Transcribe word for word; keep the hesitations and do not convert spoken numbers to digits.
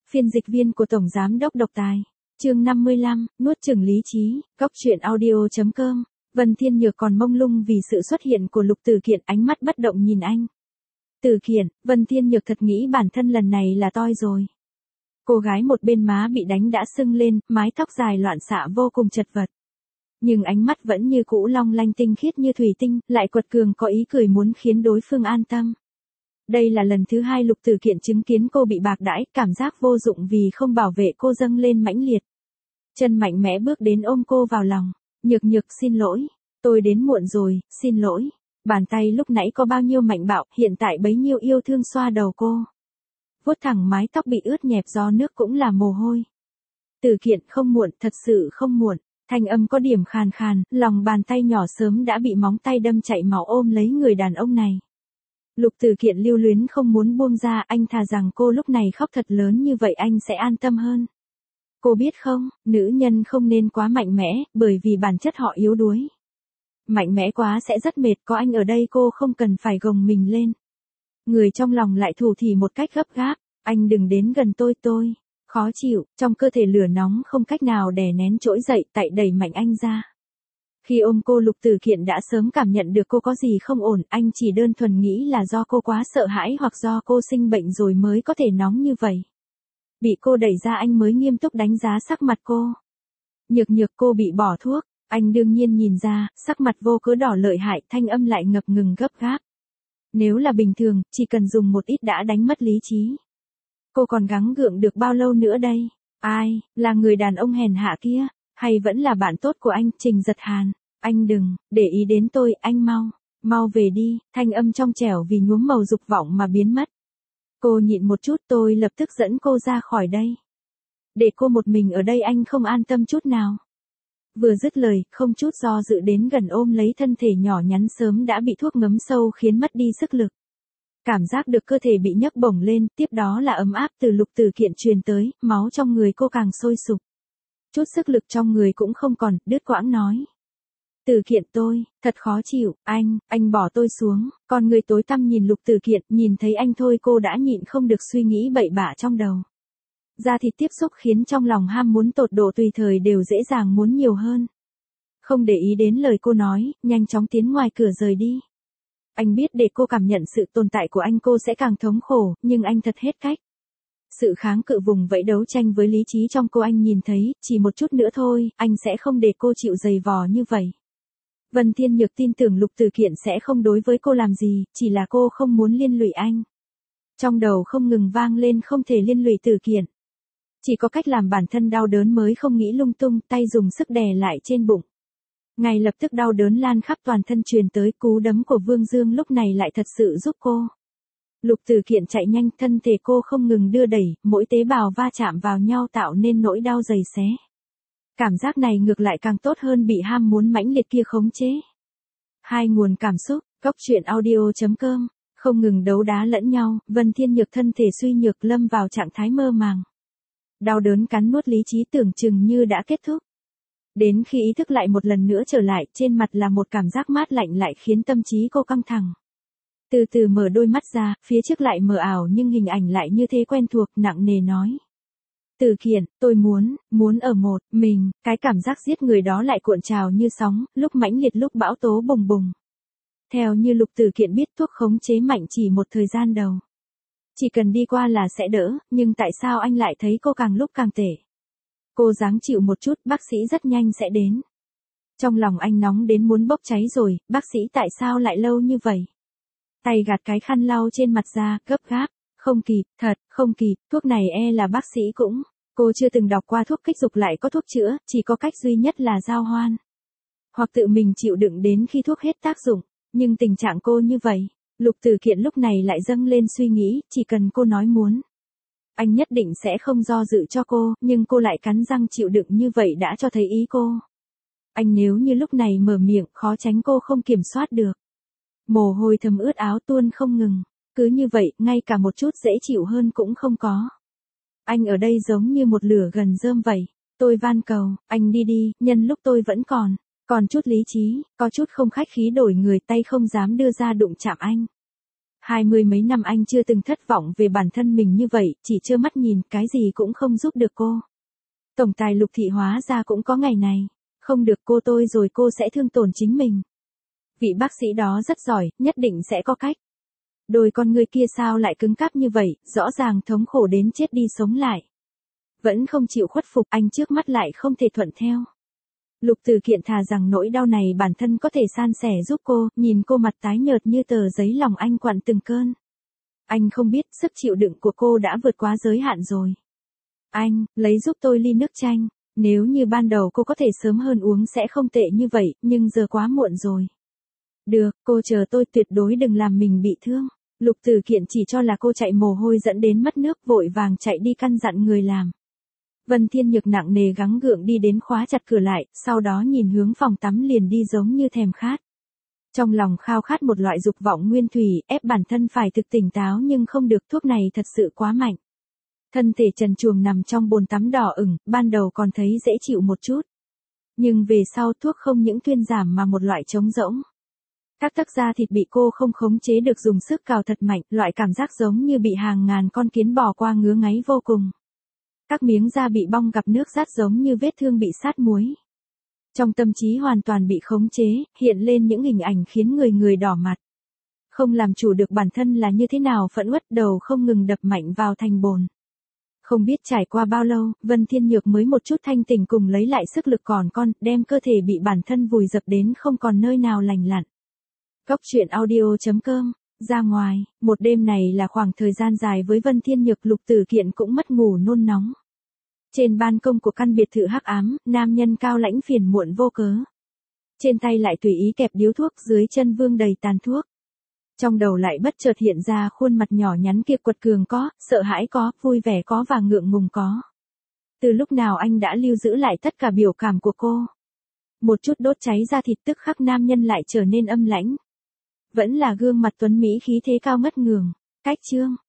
Phiên dịch viên của Tổng Giám đốc Độc Tài. Chương năm mươi lăm, nuốt chửng lý trí, góc truyện audio chấm com. Vân Thiên Nhược còn mông lung vì sự xuất hiện của Lục Tử Kiện, ánh mắt bất động nhìn anh. Tử Kiện, Vân Thiên Nhược thật nghĩ bản thân lần này là toi rồi. Cô gái một bên má bị đánh đã sưng lên, mái tóc dài loạn xạ vô cùng chật vật. Nhưng ánh mắt vẫn như cũ long lanh tinh khiết như thủy tinh, lại quật cường có ý cười muốn khiến đối phương an tâm. Đây là lần thứ hai Lục Tử Kiện chứng kiến cô bị bạc đãi, cảm giác vô dụng vì không bảo vệ cô dâng lên mãnh liệt. Chân mạnh mẽ bước đến ôm cô vào lòng. Nhược Nhược xin lỗi, tôi đến muộn rồi, xin lỗi. Bàn tay lúc nãy có bao nhiêu mạnh bạo, hiện tại bấy nhiêu yêu thương xoa đầu cô. Vuốt thẳng mái tóc bị ướt nhẹp do nước cũng là mồ hôi. Tử Kiện không muộn, thật sự không muộn. Thanh âm có điểm khàn khàn, lòng bàn tay nhỏ sớm đã bị móng tay đâm chảy máu ôm lấy người đàn ông này. Lục Tử Kiện lưu luyến không muốn buông ra, anh thà rằng cô lúc này khóc thật lớn như vậy anh sẽ an tâm hơn. Cô biết không, nữ nhân không nên quá mạnh mẽ, bởi vì bản chất họ yếu đuối. Mạnh mẽ quá sẽ rất mệt, có anh ở đây cô không cần phải gồng mình lên. Người trong lòng lại thủ thỉ một cách gấp gáp, anh đừng đến gần tôi tôi. Khó chịu, trong cơ thể lửa nóng không cách nào đè nén trỗi dậy, tại đẩy mạnh anh ra. Khi ôm cô Lục Tử Kiện đã sớm cảm nhận được cô có gì không ổn, anh chỉ đơn thuần nghĩ là do cô quá sợ hãi hoặc do cô sinh bệnh rồi mới có thể nóng như vậy. Bị cô đẩy ra anh mới nghiêm túc đánh giá sắc mặt cô. Nhược Nhược cô bị bỏ thuốc, anh đương nhiên nhìn ra, sắc mặt vô cớ đỏ lợi hại, thanh âm lại ngập ngừng gấp gáp. Nếu là bình thường, chỉ cần dùng một ít đã đánh mất lý trí. Cô còn gắng gượng được bao lâu nữa đây? Ai, là người đàn ông hèn hạ kia, hay vẫn là bạn tốt của anh, Trình Giật Hàn? Anh đừng, để ý đến tôi, anh mau, mau về đi, thanh âm trong trẻo vì nhuốm màu dục vọng mà biến mất. Cô nhịn một chút, tôi lập tức dẫn cô ra khỏi đây. Để cô một mình ở đây anh không an tâm chút nào. Vừa dứt lời, không chút do dự đến gần ôm lấy thân thể nhỏ nhắn sớm đã bị thuốc ngấm sâu khiến mất đi sức lực. Cảm giác được cơ thể bị nhấc bổng lên, tiếp đó là ấm áp từ Lục Tử Kiện truyền tới, máu trong người cô càng sôi sục. Chút sức lực trong người cũng không còn, đứt quãng nói. Tử Kiện tôi, thật khó chịu, anh, anh bỏ tôi xuống, con người tối tăm nhìn Lục Tử Kiện, nhìn thấy anh thôi cô đã nhịn không được suy nghĩ bậy bạ trong đầu. Da thịt tiếp xúc khiến trong lòng ham muốn tột độ tùy thời đều dễ dàng muốn nhiều hơn. Không để ý đến lời cô nói, nhanh chóng tiến ngoài cửa rời đi. Anh biết để cô cảm nhận sự tồn tại của anh cô sẽ càng thống khổ, nhưng anh thật hết cách. Sự kháng cự vùng vẫy đấu tranh với lý trí trong cô anh nhìn thấy, chỉ một chút nữa thôi, anh sẽ không để cô chịu dày vò như vậy. Vân Thiên Nhược tin tưởng Lục Tử Kiện sẽ không đối với cô làm gì, chỉ là cô không muốn liên lụy anh. Trong đầu không ngừng vang lên không thể liên lụy Tử Kiện. Chỉ có cách làm bản thân đau đớn mới không nghĩ lung tung, tay dùng sức đè lại trên bụng. Ngay lập tức đau đớn lan khắp toàn thân truyền tới, cú đấm của Vương Dương lúc này lại thật sự giúp cô. Lục Tử Kiện chạy nhanh, thân thể cô không ngừng đưa đẩy, mỗi tế bào va chạm vào nhau tạo nên nỗi đau dày xé. Cảm giác này ngược lại càng tốt hơn bị ham muốn mãnh liệt kia khống chế. Hai nguồn cảm xúc, góc truyện audio chấm com, không ngừng đấu đá lẫn nhau, Vân Thiên Nhược thân thể suy nhược lâm vào trạng thái mơ màng. Đau đớn cắn nuốt lý trí tưởng chừng như đã kết thúc. Đến khi ý thức lại một lần nữa trở lại, trên mặt là một cảm giác mát lạnh lại khiến tâm trí cô căng thẳng. Từ từ mở đôi mắt ra, phía trước lại mờ ảo nhưng hình ảnh lại như thế quen thuộc, nặng nề nói. Tử Kiện, tôi muốn, muốn ở một mình, cái cảm giác giết người đó lại cuộn trào như sóng, lúc mãnh liệt lúc bão tố bùng bùng. Theo như Lục Tử Kiện biết thuốc khống chế mạnh chỉ một thời gian đầu. Chỉ cần đi qua là sẽ đỡ, nhưng tại sao anh lại thấy cô càng lúc càng tệ? Cô ráng chịu một chút, bác sĩ rất nhanh sẽ đến. Trong lòng anh nóng đến muốn bốc cháy rồi, bác sĩ tại sao lại lâu như vậy? Tay gạt cái khăn lau trên mặt ra, gấp gáp, không kịp, thật, không kịp, thuốc này e là bác sĩ cũng. Cô chưa từng đọc qua thuốc kích dục lại có thuốc chữa, chỉ có cách duy nhất là giao hoan. Hoặc tự mình chịu đựng đến khi thuốc hết tác dụng, nhưng tình trạng cô như vậy. Lục Tử Kiện lúc này lại dâng lên suy nghĩ, chỉ cần cô nói muốn. Anh nhất định sẽ không do dự cho cô, nhưng cô lại cắn răng chịu đựng như vậy đã cho thấy ý cô. Anh nếu như lúc này mở miệng, khó tránh cô không kiểm soát được. Mồ hôi thấm ướt áo tuôn không ngừng, cứ như vậy, ngay cả một chút dễ chịu hơn cũng không có. Anh ở đây giống như một lửa gần rơm vậy, tôi van cầu, anh đi đi, nhân lúc tôi vẫn còn, còn chút lý trí, có chút không khách khí đổi người tay không dám đưa ra đụng chạm anh. Hai mươi mấy năm anh chưa từng thất vọng về bản thân mình như vậy, chỉ trơ mắt nhìn, cái gì cũng không giúp được cô. Tổng tài Lục Thị hóa ra cũng có ngày này. Không được cô tôi rồi cô sẽ thương tổn chính mình. Vị bác sĩ đó rất giỏi, nhất định sẽ có cách. Đôi con người kia sao lại cứng cáp như vậy, rõ ràng thống khổ đến chết đi sống lại. Vẫn không chịu khuất phục, anh trước mắt lại không thể thuận theo. Lục Từ Kiện thà rằng nỗi đau này bản thân có thể san sẻ giúp cô, nhìn cô mặt tái nhợt như tờ giấy lòng anh quặn từng cơn. Anh không biết sức chịu đựng của cô đã vượt quá giới hạn rồi. Anh, lấy giúp tôi ly nước chanh. Nếu như ban đầu cô có thể sớm hơn uống sẽ không tệ như vậy, nhưng giờ quá muộn rồi. Được, cô chờ tôi, tuyệt đối đừng làm mình bị thương. Lục Từ Kiện chỉ cho là cô chạy mồ hôi dẫn đến mất nước, vội vàng chạy đi căn dặn người làm. Vân Thiên Nhược nặng nề gắng gượng đi đến khóa chặt cửa lại, sau đó nhìn hướng phòng tắm liền đi giống như thèm khát. Trong lòng khao khát một loại dục vọng nguyên thủy, ép bản thân phải thực tỉnh táo nhưng không được, thuốc này thật sự quá mạnh. Thân thể trần truồng nằm trong bồn tắm đỏ ửng, ban đầu còn thấy dễ chịu một chút. Nhưng về sau thuốc không những thuyên giảm mà một loại trống rỗng. Các tấc da thịt bị cô không khống chế được dùng sức cào thật mạnh, loại cảm giác giống như bị hàng ngàn con kiến bò qua ngứa ngáy vô cùng. Các miếng da bị bong gặp nước rát giống như vết thương bị sát muối. Trong tâm trí hoàn toàn bị khống chế, hiện lên những hình ảnh khiến người người đỏ mặt. Không làm chủ được bản thân là như thế nào, phẫn uất, đầu không ngừng đập mạnh vào thành bồn. Không biết trải qua bao lâu, Vân Thiên Nhược mới một chút thanh tỉnh cùng lấy lại sức lực còn con, đem cơ thể bị bản thân vùi dập đến không còn nơi nào lành lặn. Góc truyện audio chấm com, ra ngoài, một đêm này là khoảng thời gian dài với Vân Thiên Nhược, Lục Tử Kiện cũng mất ngủ nôn nóng. Trên ban công của căn biệt thự hắc ám, nam nhân cao lãnh phiền muộn vô cớ. Trên tay lại tùy ý kẹp điếu thuốc, dưới chân vương đầy tàn thuốc. Trong đầu lại bất chợt hiện ra khuôn mặt nhỏ nhắn kia, quật cường có, sợ hãi có, vui vẻ có và ngượng ngùng có. Từ lúc nào anh đã lưu giữ lại tất cả biểu cảm của cô. Một chút đốt cháy da thịt, tức khắc nam nhân lại trở nên âm lãnh. Vẫn là gương mặt tuấn mỹ khí thế cao ngất ngường. Cách chương,